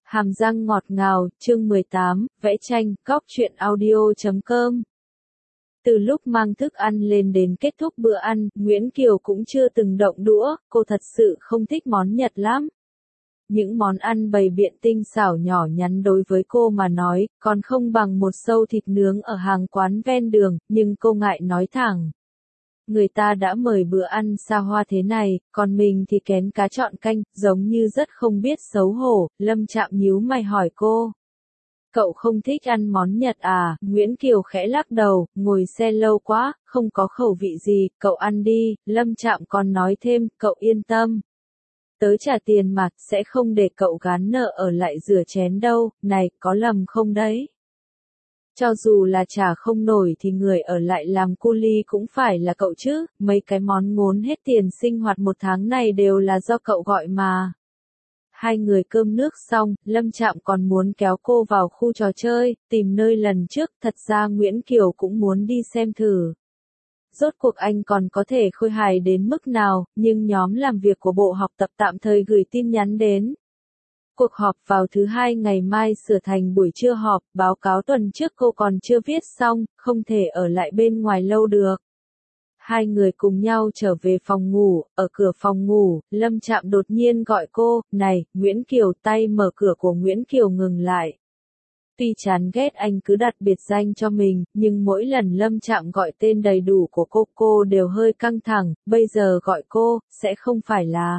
Hàm răng ngọt ngào, chương 18, vẽ tranh, góc truyện audio.com. Từ lúc mang thức ăn lên đến kết thúc bữa ăn, Nguyễn Kiều cũng chưa từng động đũa, cô thật sự không thích món Nhật lắm. Những món ăn bày biện tinh xảo nhỏ nhắn đối với cô mà nói, còn không bằng một xâu thịt nướng ở hàng quán ven đường, nhưng cô ngại nói thẳng. Người ta đã mời bữa ăn xa hoa thế này, còn mình thì kén cá chọn canh, giống như rất không biết xấu hổ. Lâm Trạm nhíu mày hỏi cô. Cậu không thích ăn món Nhật à? Nguyễn Kiều khẽ lắc đầu, ngồi xe lâu quá, không có khẩu vị gì, cậu ăn đi. Lâm Trạm còn nói thêm, cậu yên tâm. Tớ trả tiền mà, sẽ không để cậu gán nợ ở lại rửa chén đâu, này, có lầm không đấy? Cho dù là trả không nổi thì người ở lại làm cu li cũng phải là cậu chứ, mấy cái món ngốn hết tiền sinh hoạt một tháng này đều là do cậu gọi mà. Hai người cơm nước xong, Lâm Trạm còn muốn kéo cô vào khu trò chơi, tìm nơi lần trước, thật ra Nguyễn Kiều cũng muốn đi xem thử. Rốt cuộc anh còn có thể khôi hài đến mức nào, nhưng nhóm làm việc của bộ học tập tạm thời gửi tin nhắn đến. Cuộc họp vào thứ hai ngày mai sửa thành buổi trưa họp, báo cáo tuần trước cô còn chưa viết xong, không thể ở lại bên ngoài lâu được. Hai người cùng nhau trở về phòng ngủ, ở cửa phòng ngủ, Lâm Trạm đột nhiên gọi cô, này, Nguyễn Kiều. Tay mở cửa của Nguyễn Kiều ngừng lại. Tuy chán ghét anh cứ đặt biệt danh cho mình, nhưng mỗi lần Lâm Trạm gọi tên đầy đủ của cô đều hơi căng thẳng, bây giờ gọi cô, sẽ không phải là...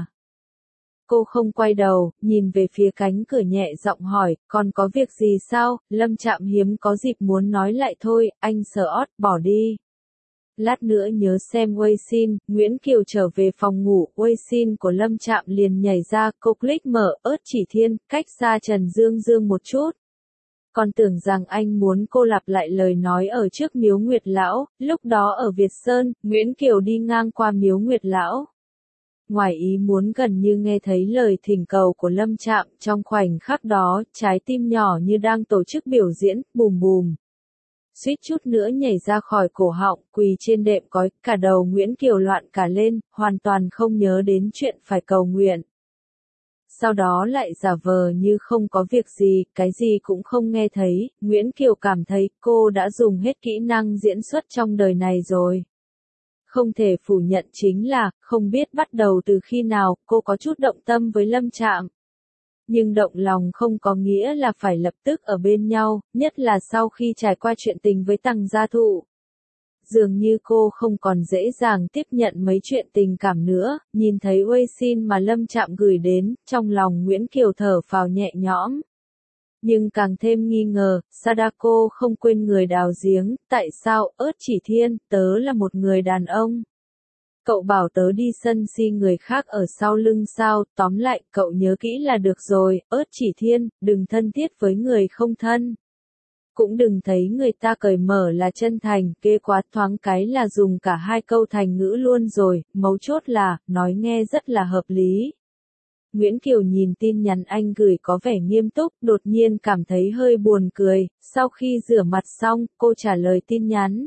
Cô không quay đầu, nhìn về phía cánh cửa nhẹ giọng hỏi, còn có việc gì sao? Lâm Trạm hiếm có dịp muốn nói lại thôi, anh sợ ót, bỏ đi. Lát nữa nhớ xem Weixin. Nguyễn Kiều trở về phòng ngủ, Weixin của Lâm Trạm liền nhảy ra, cô click mở, ớt chỉ thiên, cách xa Trần Dương Dương một chút. Còn tưởng rằng anh muốn cô lặp lại lời nói ở trước miếu Nguyệt Lão, lúc đó ở Việt Sơn, Nguyễn Kiều đi ngang qua miếu Nguyệt Lão. Ngoài ý muốn gần như nghe thấy lời thỉnh cầu của Lâm Trạm, trong khoảnh khắc đó, trái tim nhỏ như đang tổ chức biểu diễn, bùm bùm. Suýt chút nữa nhảy ra khỏi cổ họng, quỳ trên đệm cói, cả đầu Nguyễn Kiều loạn cả lên, hoàn toàn không nhớ đến chuyện phải cầu nguyện. Sau đó lại giả vờ như không có việc gì, cái gì cũng không nghe thấy, Nguyễn Kiều cảm thấy cô đã dùng hết kỹ năng diễn xuất trong đời này rồi. Không thể phủ nhận chính là, không biết bắt đầu từ khi nào, cô có chút động tâm với Lâm Trạm. Nhưng động lòng không có nghĩa là phải lập tức ở bên nhau, nhất là sau khi trải qua chuyện tình với Tằng Gia Thụ. Dường như cô không còn dễ dàng tiếp nhận mấy chuyện tình cảm nữa, nhìn thấy Weixin mà Lâm Trạm gửi đến, trong lòng Nguyễn Kiều thở phào nhẹ nhõm. Nhưng càng thêm nghi ngờ, Sadako không quên người đào giếng, tại sao, ớt chỉ thiên, tớ là một người đàn ông. Cậu bảo tớ đi sân si người khác ở sau lưng sao, tóm lại, cậu nhớ kỹ là được rồi, ớt chỉ thiên, đừng thân thiết với người không thân. Cũng đừng thấy người ta cởi mở là chân thành, ghê quá, thoáng cái là dùng cả hai câu thành ngữ luôn rồi, mấu chốt là, nói nghe rất là hợp lý. Nguyễn Kiều nhìn tin nhắn anh gửi có vẻ nghiêm túc, đột nhiên cảm thấy hơi buồn cười, sau khi rửa mặt xong, cô trả lời tin nhắn.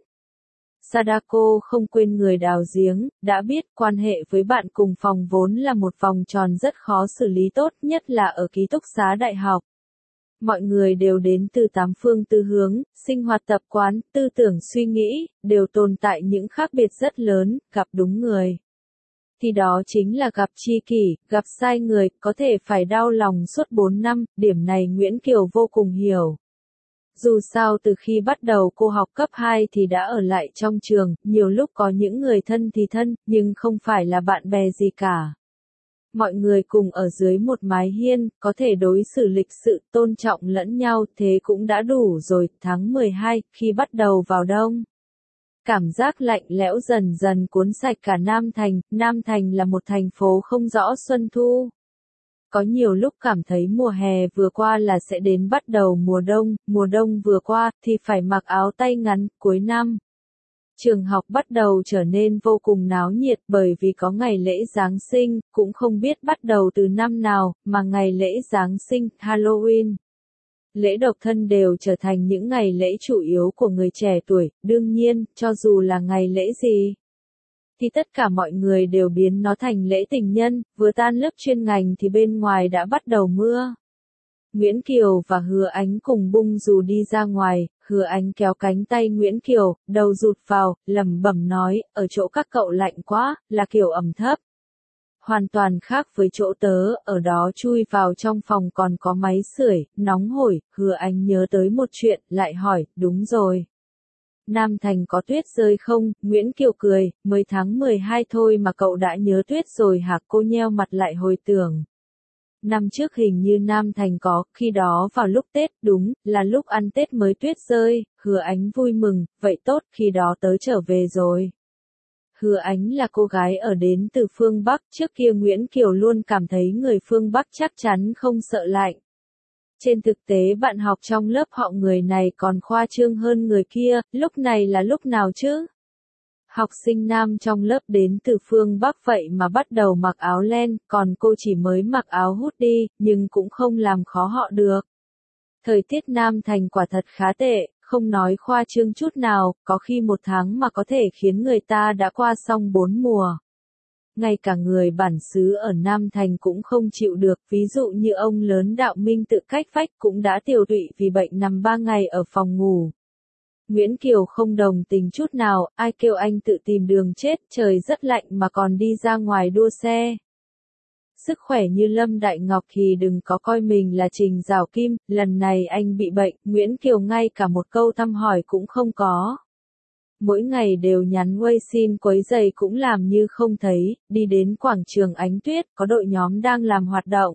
Sadako không quên người đào giếng, đã biết quan hệ với bạn cùng phòng vốn là một vòng tròn rất khó xử lý tốt, nhất là ở ký túc xá đại học. Mọi người đều đến từ tám phương tư hướng, sinh hoạt tập quán, tư tưởng suy nghĩ, đều tồn tại những khác biệt rất lớn, gặp đúng người. Thì đó chính là gặp tri kỷ, gặp sai người, có thể phải đau lòng suốt 4 năm, điểm này Nguyễn Kiều vô cùng hiểu. Dù sao từ khi bắt đầu cô học cấp 2 thì đã ở lại trong trường, nhiều lúc có những người thân thì thân, nhưng không phải là bạn bè gì cả. Mọi người cùng ở dưới một mái hiên, có thể đối xử lịch sự, tôn trọng lẫn nhau, thế cũng đã đủ rồi. Tháng 12, khi bắt đầu vào đông. Cảm giác lạnh lẽo dần dần cuốn sạch cả Nam Thành là một thành phố không rõ xuân thu. Có nhiều lúc cảm thấy mùa hè vừa qua là sẽ đến bắt đầu mùa đông vừa qua thì phải mặc áo tay ngắn, cuối năm. Trường học bắt đầu trở nên vô cùng náo nhiệt bởi vì có ngày lễ Giáng sinh, cũng không biết bắt đầu từ năm nào, mà ngày lễ Giáng sinh, Halloween. Lễ độc thân đều trở thành những ngày lễ chủ yếu của người trẻ tuổi, đương nhiên, cho dù là ngày lễ gì, thì tất cả mọi người đều biến nó thành lễ tình nhân, vừa tan lớp chuyên ngành thì bên ngoài đã bắt đầu mưa. Nguyễn Kiều và Hứa Ánh cùng bung dù đi ra ngoài, Hứa Ánh kéo cánh tay Nguyễn Kiều, đầu rụt vào, lẩm bẩm nói, ở chỗ các cậu lạnh quá, là kiểu ẩm thấp. Hoàn toàn khác với chỗ tớ, ở đó chui vào trong phòng còn có máy sưởi, nóng hổi, Hứa Ánh nhớ tới một chuyện, lại hỏi, đúng rồi. Nam Thành có tuyết rơi không? Nguyễn Kiều cười, mới tháng 12 thôi mà cậu đã nhớ tuyết rồi hả? Cô nheo mặt lại hồi tưởng. Năm trước hình như Nam Thành có, khi đó vào lúc Tết, đúng, là lúc ăn Tết mới tuyết rơi, Hứa Ánh vui mừng, vậy tốt, khi đó tớ trở về rồi. Hứa Ánh là cô gái ở đến từ phương Bắc, trước kia Nguyễn Kiều luôn cảm thấy người phương Bắc chắc chắn không sợ lạnh. Trên thực tế bạn học trong lớp họ người này còn khoa trương hơn người kia, lúc này là lúc nào chứ? Học sinh nam trong lớp đến từ phương Bắc vậy mà bắt đầu mặc áo len, còn cô chỉ mới mặc áo hoodie, nhưng cũng không làm khó họ được. Thời tiết Nam Thành quả thật khá tệ, không nói khoa trương chút nào, có khi một tháng mà có thể khiến người ta đã qua xong 4 mùa. Ngay cả người bản xứ ở Nam Thành cũng không chịu được, ví dụ như ông lớn Đạo Minh tự cách vách cũng đã tiêu tụy vì bệnh nằm 3 ngày ở phòng ngủ. Nguyễn Kiều không đồng tình chút nào, ai kêu anh tự tìm đường chết, trời rất lạnh mà còn đi ra ngoài đua xe. Sức khỏe như Lâm Đại Ngọc thì đừng có coi mình là Trình Giảo Kim, lần này anh bị bệnh, Nguyễn Kiều ngay cả một câu thăm hỏi cũng không có. Mỗi ngày đều nhắn Weixin quấy giày cũng làm như không thấy, đi đến quảng trường Ánh Tuyết, có đội nhóm đang làm hoạt động.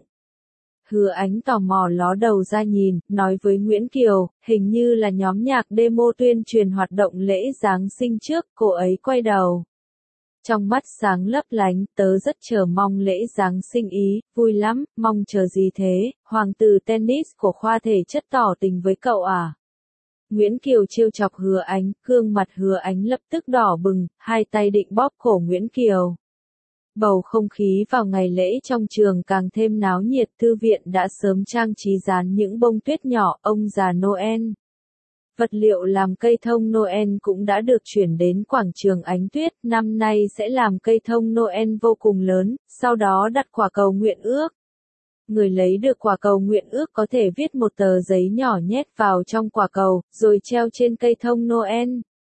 Hứa Ánh tò mò ló đầu ra nhìn, nói với Nguyễn Kiều, hình như là nhóm nhạc demo tuyên truyền hoạt động lễ Giáng sinh trước, cô ấy quay đầu. Trong mắt sáng lấp lánh, tớ rất chờ mong lễ Giáng sinh ý, vui lắm, mong chờ gì thế, hoàng tử tennis của khoa thể chất tỏ tình với cậu à? Nguyễn Kiều trêu chọc Hứa Ánh, gương mặt Hứa Ánh lập tức đỏ bừng, hai tay định bóp cổ Nguyễn Kiều. Bầu không khí vào ngày lễ trong trường càng thêm náo nhiệt, thư viện đã sớm trang trí dán những bông tuyết nhỏ, ông già Noel. Vật liệu làm cây thông Noel cũng đã được chuyển đến quảng trường Ánh Tuyết, năm nay sẽ làm cây thông Noel vô cùng lớn, sau đó đặt quả cầu nguyện ước. Người lấy được quả cầu nguyện ước có thể viết một tờ giấy nhỏ nhét vào trong quả cầu, rồi treo trên cây thông Noel.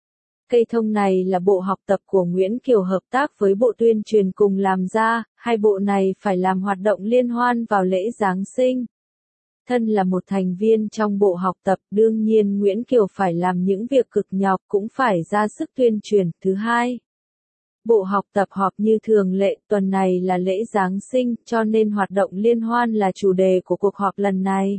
Cây thông này là bộ học tập của Nguyễn Kiều hợp tác với bộ tuyên truyền cùng làm ra, hai bộ này phải làm hoạt động liên hoan vào lễ Giáng sinh. Thân là một thành viên trong bộ học tập, đương nhiên Nguyễn Kiều phải làm những việc cực nhọc cũng phải ra sức tuyên truyền. Thứ hai, bộ học tập họp như thường lệ, tuần này là lễ Giáng sinh, cho nên hoạt động liên hoan là chủ đề của cuộc họp lần này.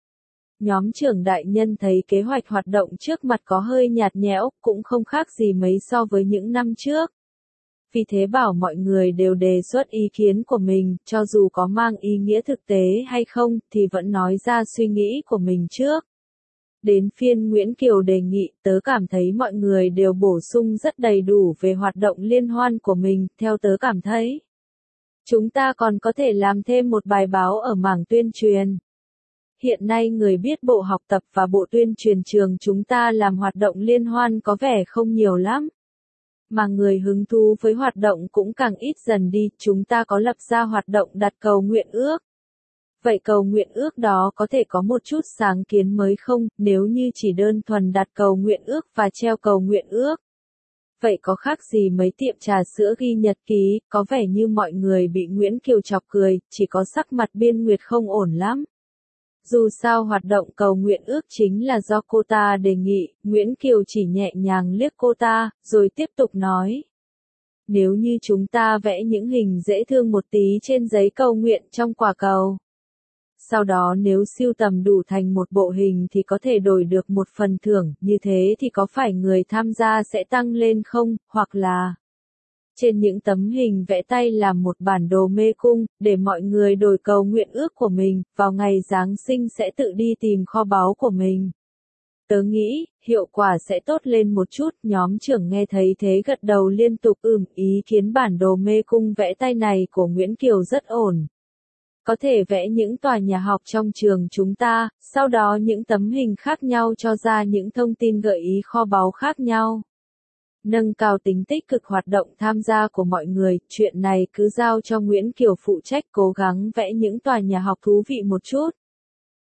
Nhóm trưởng đại nhân thấy kế hoạch hoạt động trước mặt có hơi nhạt nhẽo, cũng không khác gì mấy so với những năm trước. Vì thế bảo mọi người đều đề xuất ý kiến của mình, cho dù có mang ý nghĩa thực tế hay không, thì vẫn nói ra suy nghĩ của mình trước. Đến phiên Nguyễn Kiều đề nghị, tớ cảm thấy mọi người đều bổ sung rất đầy đủ về hoạt động liên hoan của mình, theo tớ cảm thấy. Chúng ta còn có thể làm thêm một bài báo ở mảng tuyên truyền. Hiện nay người biết bộ học tập và bộ tuyên truyền trường chúng ta làm hoạt động liên hoan có vẻ không nhiều lắm. Mà người hứng thú với hoạt động cũng càng ít dần đi, chúng ta có lập ra hoạt động đặt cầu nguyện ước. Vậy cầu nguyện ước đó có thể có một chút sáng kiến mới không, nếu như chỉ đơn thuần đặt cầu nguyện ước và treo cầu nguyện ước? Vậy có khác gì mấy tiệm trà sữa ghi nhật ký, có vẻ như mọi người bị Nguyễn Kiều chọc cười, chỉ có sắc mặt Biên Nguyệt không ổn lắm. Dù sao hoạt động cầu nguyện ước chính là do cô ta đề nghị, Nguyễn Kiều chỉ nhẹ nhàng liếc cô ta, rồi tiếp tục nói. Nếu như chúng ta vẽ những hình dễ thương một tí trên giấy cầu nguyện trong quả cầu. Sau đó nếu sưu tầm đủ thành một bộ hình thì có thể đổi được một phần thưởng, như thế thì có phải người tham gia sẽ tăng lên không, hoặc là trên những tấm hình vẽ tay làm một bản đồ mê cung, để mọi người đổi cầu nguyện ước của mình, vào ngày Giáng sinh sẽ tự đi tìm kho báu của mình. Tớ nghĩ, hiệu quả sẽ tốt lên một chút, nhóm trưởng nghe thấy thế gật đầu liên tục ý kiến bản đồ mê cung vẽ tay này của Nguyễn Kiều rất ổn. Có thể vẽ những tòa nhà học trong trường chúng ta, sau đó những tấm hình khác nhau cho ra những thông tin gợi ý kho báu khác nhau. Nâng cao tính tích cực hoạt động tham gia của mọi người, chuyện này cứ giao cho Nguyễn Kiều phụ trách cố gắng vẽ những tòa nhà học thú vị một chút.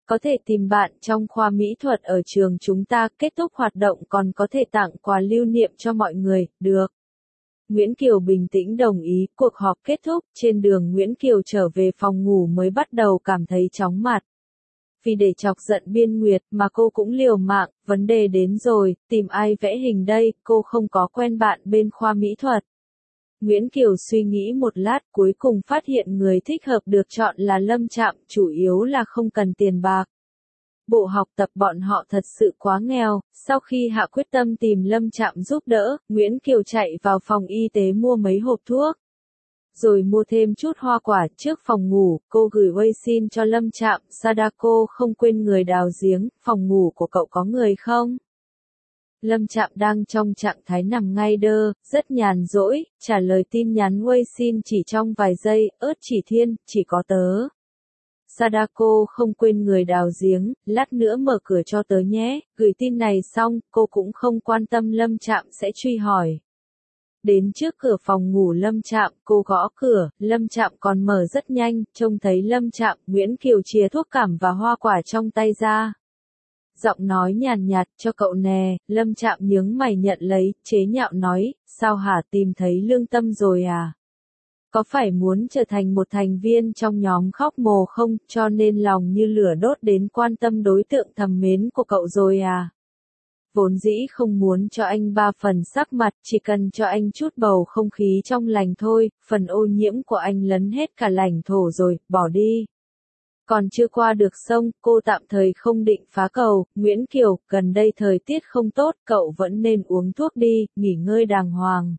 Có thể tìm bạn trong khoa mỹ thuật ở trường chúng ta, kết thúc hoạt động còn có thể tặng quà lưu niệm cho mọi người, được. Nguyễn Kiều bình tĩnh đồng ý, cuộc họp kết thúc, trên đường Nguyễn Kiều trở về phòng ngủ mới bắt đầu cảm thấy chóng mặt. Vì để chọc giận Biên Nguyệt mà cô cũng liều mạng, vấn đề đến rồi, tìm ai vẽ hình đây, cô không có quen bạn bên khoa mỹ thuật. Nguyễn Kiều suy nghĩ một lát cuối cùng phát hiện người thích hợp được chọn là Lâm Trạm, chủ yếu là không cần tiền bạc. Bộ học tập bọn họ thật sự quá nghèo, sau khi hạ quyết tâm tìm Lâm Trạm giúp đỡ, Nguyễn Kiều chạy vào phòng y tế mua mấy hộp thuốc. Rồi mua thêm chút hoa quả trước phòng ngủ, cô gửi WeChat cho Lâm Trạm, Sadako không quên người đào giếng, phòng ngủ của cậu có người không? Lâm Trạm đang trong trạng thái nằm ngay đơ, rất nhàn rỗi, trả lời tin nhắn WeChat chỉ trong vài giây, ớt chỉ thiên, chỉ có tớ. Sadako không quên người đào giếng, lát nữa mở cửa cho tớ nhé, gửi tin này xong, cô cũng không quan tâm Lâm Trạm sẽ truy hỏi. Đến trước cửa phòng ngủ Lâm Trạm, cô gõ cửa, Lâm Trạm còn mở rất nhanh, trông thấy Lâm Trạm, Nguyễn Kiều chìa thuốc cảm và hoa quả trong tay ra. Giọng nói nhàn nhạt, cho cậu nè, Lâm Trạm nhướng mày nhận lấy, chế nhạo nói, sao hả, tìm thấy lương tâm rồi à? Có phải muốn trở thành một thành viên trong nhóm khóc mồ không, cho nên lòng như lửa đốt đến quan tâm đối tượng thầm mến của cậu rồi à? Vốn dĩ không muốn cho anh 3 phần sắc mặt, chỉ cần cho anh chút bầu không khí trong lành thôi, phần ô nhiễm của anh lấn hết cả lãnh thổ rồi, bỏ đi. Còn chưa qua được sông, cô tạm thời không định phá cầu, Nguyễn Kiều, gần đây thời tiết không tốt, cậu vẫn nên uống thuốc đi, nghỉ ngơi đàng hoàng.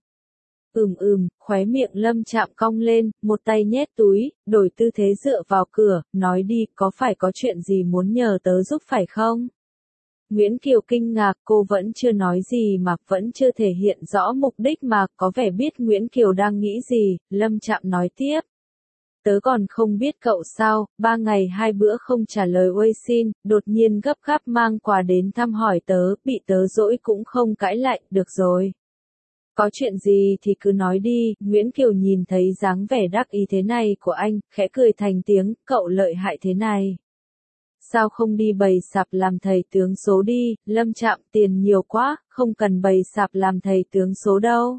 Khóe miệng Lâm Trạm cong lên, một tay nhét túi, đổi tư thế dựa vào cửa, nói đi, có phải có chuyện gì muốn nhờ tớ giúp phải không? Nguyễn Kiều kinh ngạc, cô vẫn chưa nói gì mà, vẫn chưa thể hiện rõ mục đích mà, có vẻ biết Nguyễn Kiều đang nghĩ gì, Lâm Trạm nói tiếp. Tớ còn không biết cậu sao, 3 ngày 2 bữa không trả lời WeChat, đột nhiên gấp gáp mang quà đến thăm hỏi tớ, bị tớ dỗi cũng không cãi lại, được rồi. Có chuyện gì thì cứ nói đi, Nguyễn Kiều nhìn thấy dáng vẻ đắc ý thế này của anh, khẽ cười thành tiếng, cậu lợi hại thế này. Sao không đi bày sạp làm thầy tướng số đi, Lâm Trạm tiền nhiều quá, không cần bày sạp làm thầy tướng số đâu.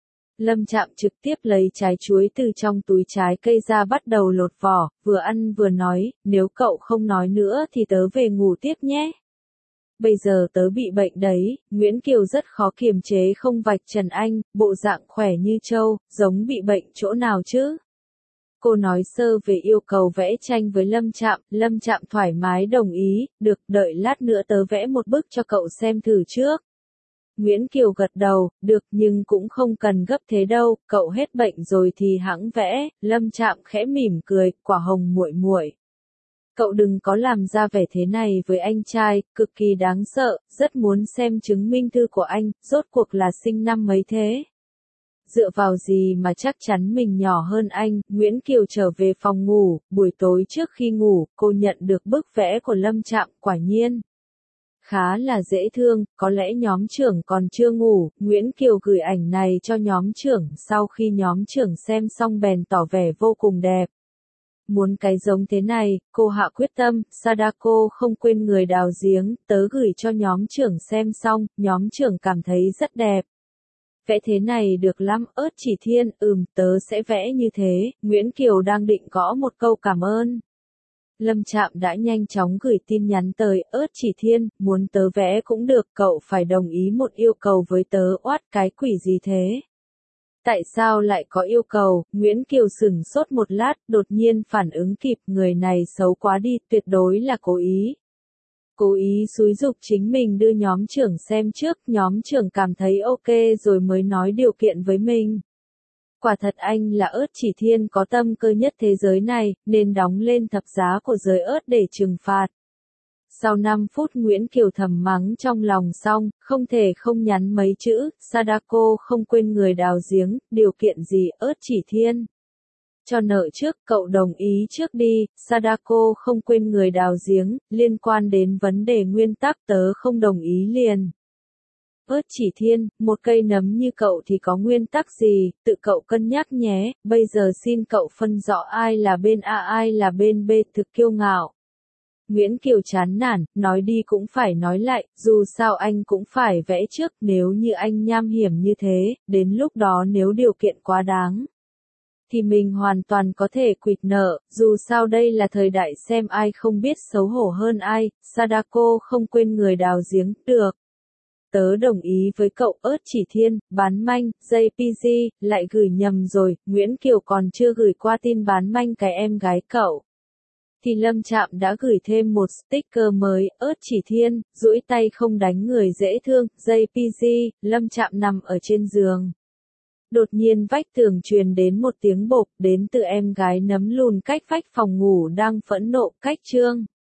Lâm Trạm trực tiếp lấy trái chuối từ trong túi trái cây ra bắt đầu lột vỏ, vừa ăn vừa nói, nếu cậu không nói nữa thì tớ về ngủ tiếp nhé. Bây giờ tớ bị bệnh đấy, Nguyễn Kiều rất khó kiềm chế không vạch trần anh, bộ dạng khỏe như trâu, giống bị bệnh chỗ nào chứ? Cô nói sơ về yêu cầu vẽ tranh với Lâm Trạm thoải mái đồng ý, được, đợi lát nữa tớ vẽ một bức cho cậu xem thử trước. Nguyễn Kiều gật đầu, được nhưng cũng không cần gấp thế đâu, cậu hết bệnh rồi thì hẵng vẽ, Lâm Trạm khẽ mỉm cười, quả hồng muội muội. Cậu đừng có làm ra vẻ thế này với anh trai, cực kỳ đáng sợ, rất muốn xem chứng minh thư của anh, rốt cuộc là sinh năm mấy thế. Dựa vào gì mà chắc chắn mình nhỏ hơn anh, Nguyễn Kiều trở về phòng ngủ, buổi tối trước khi ngủ, cô nhận được bức vẽ của Lâm Trạm, quả nhiên. Khá là dễ thương, có lẽ nhóm trưởng còn chưa ngủ, Nguyễn Kiều gửi ảnh này cho nhóm trưởng, sau khi nhóm trưởng xem xong bèn tỏ vẻ vô cùng đẹp. Muốn cái giống thế này, cô hạ quyết tâm, Sadako không quên người đào giếng, tớ gửi cho nhóm trưởng xem xong, nhóm trưởng cảm thấy rất đẹp. Vẽ thế này được lắm, ớt chỉ thiên, tớ sẽ vẽ như thế, Nguyễn Kiều đang định gõ một câu cảm ơn. Lâm Trạm đã nhanh chóng gửi tin nhắn tới, ớt chỉ thiên, muốn tớ vẽ cũng được, cậu phải đồng ý một yêu cầu với tớ, oát cái quỷ gì thế? Tại sao lại có yêu cầu? Nguyễn Kiều sửng sốt một lát, đột nhiên phản ứng kịp, người này xấu quá đi, tuyệt đối là cố ý. Cố ý xúi giục chính mình đưa nhóm trưởng xem trước, nhóm trưởng cảm thấy ok rồi mới nói điều kiện với mình. Quả thật anh là ớt chỉ thiên có tâm cơ nhất thế giới này, nên đóng lên thập giá của giới ớt để trừng phạt. Sau 5 phút Nguyễn Kiều thầm mắng trong lòng xong, không thể không nhắn mấy chữ, Sadako không quên người đào giếng, điều kiện gì ớt chỉ thiên. Cho nợ trước, cậu đồng ý trước đi, Sadako không quên người đào giếng, liên quan đến vấn đề nguyên tắc tớ không đồng ý liền. Ớt chỉ thiên, một cây nấm như cậu thì có nguyên tắc gì, tự cậu cân nhắc nhé, bây giờ xin cậu phân rõ ai là bên A ai là bên B thực kiêu ngạo. Nguyễn Kiều chán nản, nói đi cũng phải nói lại, dù sao anh cũng phải vẽ trước, nếu như anh nham hiểm như thế, đến lúc đó nếu điều kiện quá đáng thì mình hoàn toàn có thể quỵt nợ, dù sao đây là thời đại xem ai không biết xấu hổ hơn ai, Sadako không quên người đào giếng, được. Tớ đồng ý với cậu. Ớt Chỉ Thiên, bán manh, JPG, lại gửi nhầm rồi, Nguyễn Kiều còn chưa gửi qua tin bán manh cái em gái cậu. Thì Lâm Trạm đã gửi thêm một sticker mới, Ớt Chỉ Thiên, duỗi tay không đánh người dễ thương, JPG, Lâm Trạm nằm ở trên giường. Đột nhiên vách tường truyền đến một tiếng bộp, đến từ em gái nấm lùn cách vách phòng ngủ đang phẫn nộ, cách chương.